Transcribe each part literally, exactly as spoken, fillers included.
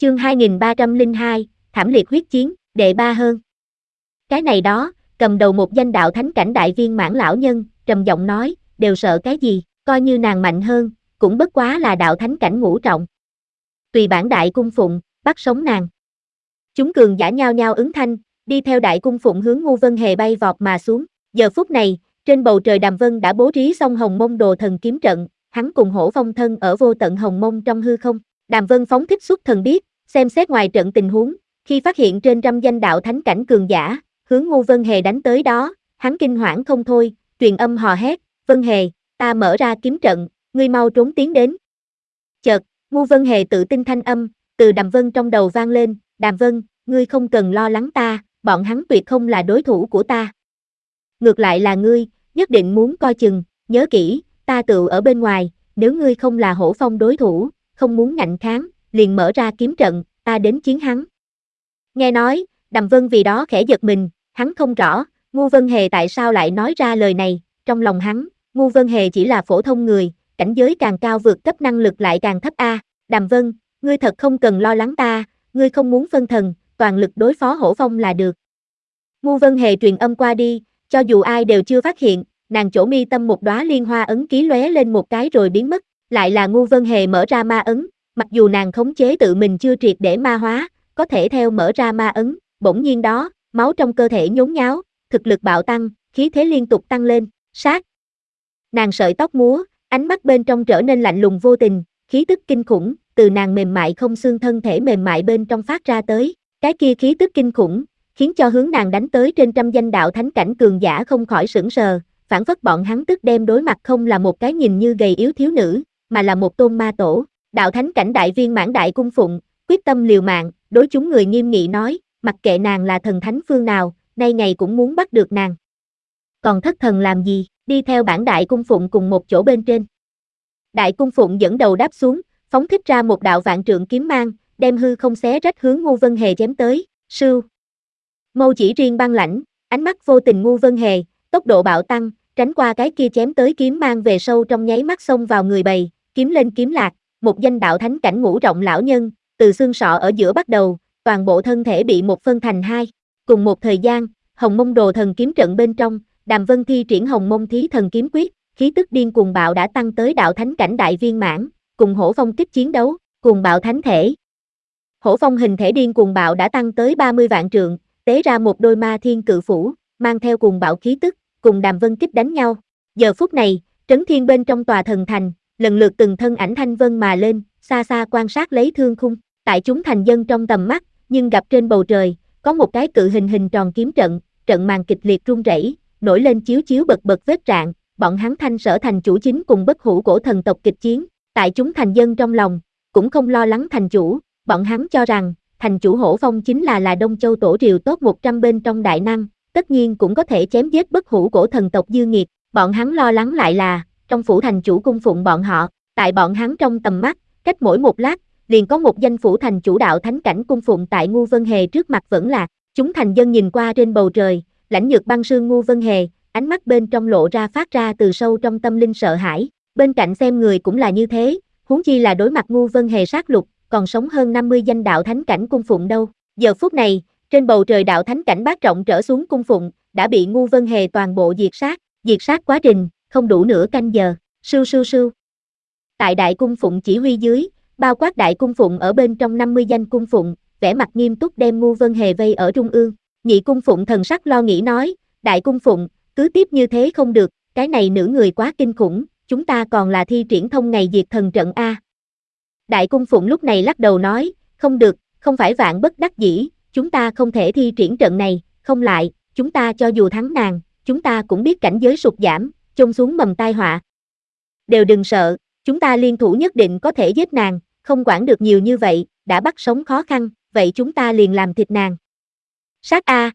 Chương hai nghìn ba trăm lẻ hai, thảm liệt huyết chiến, đệ ba hơn. Cái này đó, cầm đầu một danh đạo thánh cảnh đại viên mãn lão nhân, trầm giọng nói, đều sợ cái gì, coi như nàng mạnh hơn, cũng bất quá là đạo thánh cảnh ngũ trọng. Tùy bản đại cung phụng, bắt sống nàng. Chúng cường giả nhao nhao ứng thanh, đi theo đại cung phụng hướng Ngu Vân Hề bay vọt mà xuống. Giờ phút này, trên bầu trời Đàm Vân đã bố trí xong Hồng Mông Đồ Thần kiếm trận, hắn cùng Hổ Phong thân ở vô tận Hồng Mông trong hư không. Đàm Vân phóng thích xuất thần biết, xem xét ngoài trận tình huống, khi phát hiện trên trăm danh đạo thánh cảnh cường giả, hướng Ngu Vân Hề đánh tới đó, hắn kinh hoảng không thôi, truyền âm hò hét, Vân Hề, ta mở ra kiếm trận, ngươi mau trốn tiến đến. Chợt, Ngu Vân Hề tự tin thanh âm, từ Đàm Vân trong đầu vang lên, Đàm Vân, ngươi không cần lo lắng ta, bọn hắn tuyệt không là đối thủ của ta. Ngược lại là ngươi, nhất định muốn coi chừng, nhớ kỹ, ta tự ở bên ngoài, nếu ngươi không là Hổ Phong đối thủ, không muốn ngạnh kháng, liền mở ra kiếm trận, ta đến chiến hắn. Nghe nói, Đàm Vân vì đó khẽ giật mình, hắn không rõ, Ngu Vân Hề tại sao lại nói ra lời này, trong lòng hắn, Ngu Vân Hề chỉ là phổ thông người, cảnh giới càng cao vượt cấp năng lực lại càng thấp a. Đàm Vân, ngươi thật không cần lo lắng ta, ngươi không muốn phân thần, toàn lực đối phó Hổ Phong là được. Ngu Vân Hề truyền âm qua đi, cho dù ai đều chưa phát hiện, nàng chỗ mi tâm một đóa liên hoa ấn ký lóe lên một cái rồi biến mất, lại là Ngu Vân Hề mở ra ma ấn, mặc dù nàng khống chế tự mình chưa triệt để ma hóa, có thể theo mở ra ma ấn, bỗng nhiên đó, máu trong cơ thể nhốn nháo, thực lực bạo tăng, khí thế liên tục tăng lên, sát. Nàng sợi tóc múa, ánh mắt bên trong trở nên lạnh lùng vô tình, khí tức kinh khủng, từ nàng mềm mại không xương thân thể mềm mại bên trong phát ra tới, cái kia khí tức kinh khủng, khiến cho hướng nàng đánh tới trên trăm danh đạo thánh cảnh cường giả không khỏi sững sờ, phản phất bọn hắn tức đem đối mặt không là một cái nhìn như gầy yếu thiếu nữ, mà là một tôn ma tổ, đạo thánh cảnh đại viên mãn đại cung phụng, quyết tâm liều mạng, đối chúng người nghiêm nghị nói, mặc kệ nàng là thần thánh phương nào, nay ngày cũng muốn bắt được nàng. Còn thất thần làm gì, đi theo bản đại cung phụng cùng một chỗ bên trên. Đại cung phụng dẫn đầu đáp xuống, phóng thích ra một đạo vạn trượng kiếm mang, đem hư không xé rách hướng Ngu Vân Hề chém tới, sưu. Mâu chỉ riêng băng lãnh, ánh mắt vô tình Ngu Vân Hề, tốc độ bạo tăng, tránh qua cái kia chém tới kiếm mang về sâu trong nháy mắt xông vào người bầy, kiếm lên kiếm lạc, một danh đạo thánh cảnh ngũ rộng lão nhân, từ xương sọ ở giữa bắt đầu, toàn bộ thân thể bị một phân thành hai. Cùng một thời gian, Hồng Mông Đồ Thần kiếm trận bên trong, Đàm Vân thi triển Hồng Mông Thí Thần kiếm quyết, khí tức điên cuồng bạo đã tăng tới đạo thánh cảnh đại viên mãn, cùng Hổ Phong kích chiến đấu, cuồng bạo thánh thể. Hổ Phong hình thể điên cuồng bạo đã tăng tới ba mươi vạn trượng, tế ra một đôi ma thiên cự phủ, mang theo cuồng bạo khí tức, cùng Đàm Vân kích đánh nhau. Giờ phút này, trấn thiên bên trong tòa thần thành, lần lượt từng thân ảnh thanh vân mà lên, xa xa quan sát lấy thương khung, tại chúng thành dân trong tầm mắt, nhưng gặp trên bầu trời, có một cái cự hình hình tròn kiếm trận, trận màn kịch liệt rung rẩy, nổi lên chiếu chiếu bật bật vết rạn, bọn hắn Thanh Sở thành chủ chính cùng bất hủ cổ thần tộc kịch chiến, tại chúng thành dân trong lòng, cũng không lo lắng thành chủ, bọn hắn cho rằng, thành chủ Hổ Phong chính là là Đông Châu tổ triều top một trăm bên trong đại năng, tất nhiên cũng có thể chém giết bất hủ cổ thần tộc dư nghiệt, bọn hắn lo lắng lại là, trong phủ thành chủ cung phụng bọn họ, tại bọn hắn trong tầm mắt, cách mỗi một lát, liền có một danh phủ thành chủ đạo thánh cảnh cung phụng tại Ngu Vân Hề trước mặt vẫn lạc, chúng thành dân nhìn qua trên bầu trời, lãnh nhược băng sương Ngu Vân Hề, ánh mắt bên trong lộ ra phát ra từ sâu trong tâm linh sợ hãi, bên cạnh xem người cũng là như thế, huống chi là đối mặt Ngu Vân Hề sát lục, còn sống hơn năm mươi danh đạo thánh cảnh cung phụng đâu. Giờ phút này, trên bầu trời đạo thánh cảnh bát trọng trở xuống cung phụng, đã bị Ngu Vân Hề toàn bộ diệt sát, diệt sát quá trình, không đủ nửa canh giờ, sưu sưu sưu. Tại đại cung phụng chỉ huy dưới, bao quát đại cung phụng ở bên trong năm mươi danh cung phụng, vẻ mặt nghiêm túc đem Ngu Vân Hề vây ở trung ương, nhị cung phụng thần sắc lo nghĩ nói, đại cung phụng, cứ tiếp như thế không được, cái này nữ người quá kinh khủng, chúng ta còn là thi triển thông ngày diệt thần trận A. Đại cung phụng lúc này lắc đầu nói, không được, không phải vạn bất đắc dĩ, chúng ta không thể thi triển trận này, không lại, chúng ta cho dù thắng nàng, chúng ta cũng biết cảnh giới sụt giảm, chôn xuống mầm tai họa. Đều đừng sợ, chúng ta liên thủ nhất định có thể giết nàng, không quản được nhiều như vậy, đã bắt sống khó khăn, vậy chúng ta liền làm thịt nàng. Sát A.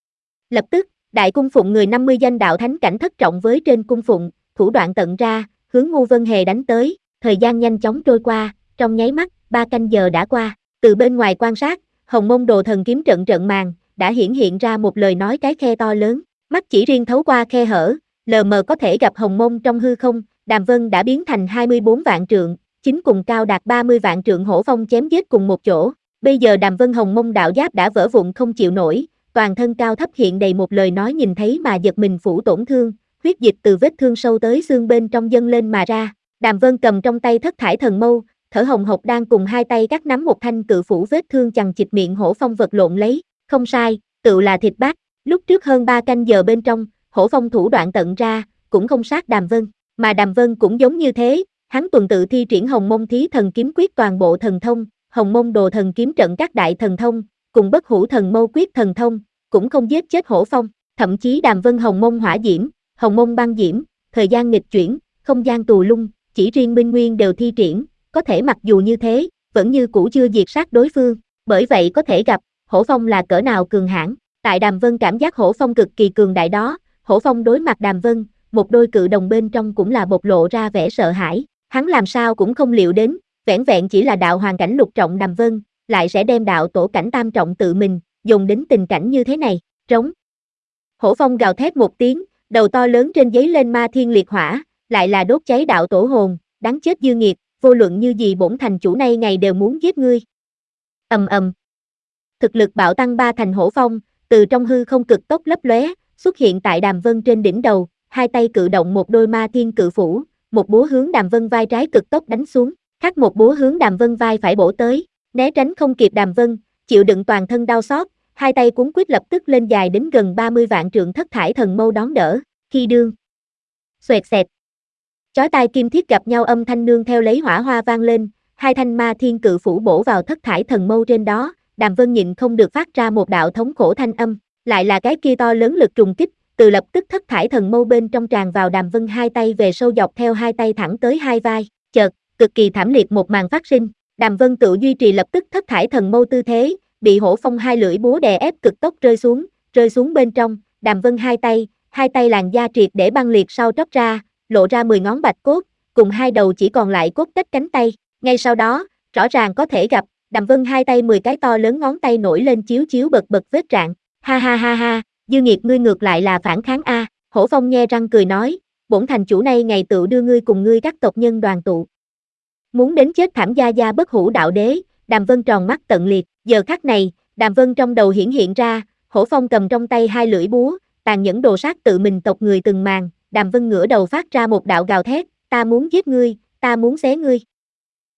Lập tức, đại cung phụng người năm mươi danh đạo thánh cảnh thất trọng với trên cung phụng, thủ đoạn tận ra, hướng Ngu Vân Hề đánh tới, thời gian nhanh chóng trôi qua, trong nháy mắt, ba canh giờ đã qua, từ bên ngoài quan sát, Hồng Mông Đồ Thần kiếm trận trận màn, đã hiển hiện ra một lời nói cái khe to lớn, mắt chỉ riêng thấu qua khe hở, lờ mờ có thể gặp Hồng Mông trong hư không, Đàm Vân đã biến thành hai mươi bốn vạn trượng, chính cùng cao đạt ba mươi vạn trượng Hổ Phong chém giết cùng một chỗ, Bây giờ Đàm Vân Hồng Mông đạo giáp đã vỡ vụn không chịu nổi, toàn thân cao thấp hiện đầy một lời nói nhìn thấy mà giật mình phủ tổn thương, huyết dịch từ vết thương sâu tới xương bên trong dâng lên mà ra. Đàm Vân cầm trong tay thất thải thần mâu, thở hồng hộc đang cùng hai tay cắt nắm một thanh cự phủ vết thương chằng chịt miệng Hổ Phong vật lộn lấy, không sai, tựu là thịt bát. Lúc trước hơn ba canh giờ bên trong, Hổ Phong thủ đoạn tận ra, cũng không sát Đàm Vân, mà Đàm Vân cũng giống như thế, hắn tuần tự thi triển Hồng Mông Thí Thần Kiếm Quyết toàn bộ thần thông, Hồng Mông Đồ Thần Kiếm Trận các đại thần thông, cùng Bất Hủ Thần Mâu Quyết thần thông, cũng không giết chết Hổ Phong, thậm chí Đàm Vân Hồng Mông Hỏa Diễm, Hồng Mông Băng Diễm, thời gian nghịch chuyển, không gian tù lung, chỉ riêng Minh Nguyên đều thi triển, có thể mặc dù như thế, vẫn như cũ chưa diệt sát đối phương, bởi vậy có thể gặp, Hổ Phong là cỡ nào cường hãn. Tại Đàm Vân cảm giác Hổ Phong cực kỳ cường đại đó, Hổ Phong đối mặt Đàm Vân, một đôi cự đồng bên trong cũng là bộc lộ ra vẻ sợ hãi, hắn làm sao cũng không liệu đến, vẻn vẹn chỉ là đạo hoàng cảnh lục trọng Đàm Vân, lại sẽ đem đạo tổ cảnh tam trọng tự mình, dùng đến tình cảnh như thế này, trống. Hổ Phong gào thét một tiếng, đầu to lớn trên giấy lên ma thiên liệt hỏa, lại là đốt cháy đạo tổ hồn, đáng chết dư nghiệt, vô luận như gì bổn thành chủ nay ngày đều muốn giết ngươi. Ầm ầm. Thực lực bạo tăng ba thành Hổ Phong, từ trong hư không cực tốc lấp lóe, xuất hiện tại Đàm Vân trên đỉnh đầu, hai tay cự động một đôi ma thiên cự phủ, một búa hướng Đàm Vân vai trái cực tốc đánh xuống, khác một búa hướng Đàm Vân vai phải bổ tới, né tránh không kịp Đàm Vân, chịu đựng toàn thân đau xót, hai tay cuốn quýt lập tức lên dài đến gần ba mươi vạn trượng thất thải thần mâu đón đỡ, khi đương. Xoẹt xẹt. Chói tai kim thiết gặp nhau âm thanh nương theo lấy hỏa hoa vang lên, hai thanh ma thiên cự phủ bổ vào thất thải thần mâu trên đó, Đàm Vân nhịn không được phát ra một đạo thống khổ thanh âm, lại là cái kia to lớn lực trùng kích, từ lập tức thất thải thần mâu bên trong tràn vào Đàm Vân hai tay về sâu dọc theo hai tay thẳng tới hai vai, chợt, cực kỳ thảm liệt một màn phát sinh, Đàm Vân tự duy trì lập tức thất thải thần mâu tư thế, bị Hổ Phong hai lưỡi búa đè ép cực tốc rơi xuống, rơi xuống bên trong, Đàm Vân hai tay, hai tay làn da triệt để băng liệt sau tróc ra, lộ ra mười ngón bạch cốt, cùng hai đầu chỉ còn lại cốt tách cánh tay, ngay sau đó, rõ ràng có thể gặp, Đàm Vân hai tay mười cái to lớn ngón tay nổi lên chiếu chiếu bật bật vết rạn, ha ha ha ha, dư nghiệt ngươi ngược lại là phản kháng a, Hổ Phong nhe răng cười nói, bổn thành chủ nay ngày tự đưa ngươi cùng ngươi các tộc nhân đoàn tụ. Muốn đến chết thảm gia gia bất hủ đạo đế, Đàm Vân tròn mắt tận liệt, giờ khắc này, Đàm Vân trong đầu hiển hiện ra, Hổ Phong cầm trong tay hai lưỡi búa, tàn nhẫn đồ sát tự mình tộc người từng màn, Đàm Vân ngửa đầu phát ra một đạo gào thét, ta muốn giết ngươi, ta muốn xé ngươi.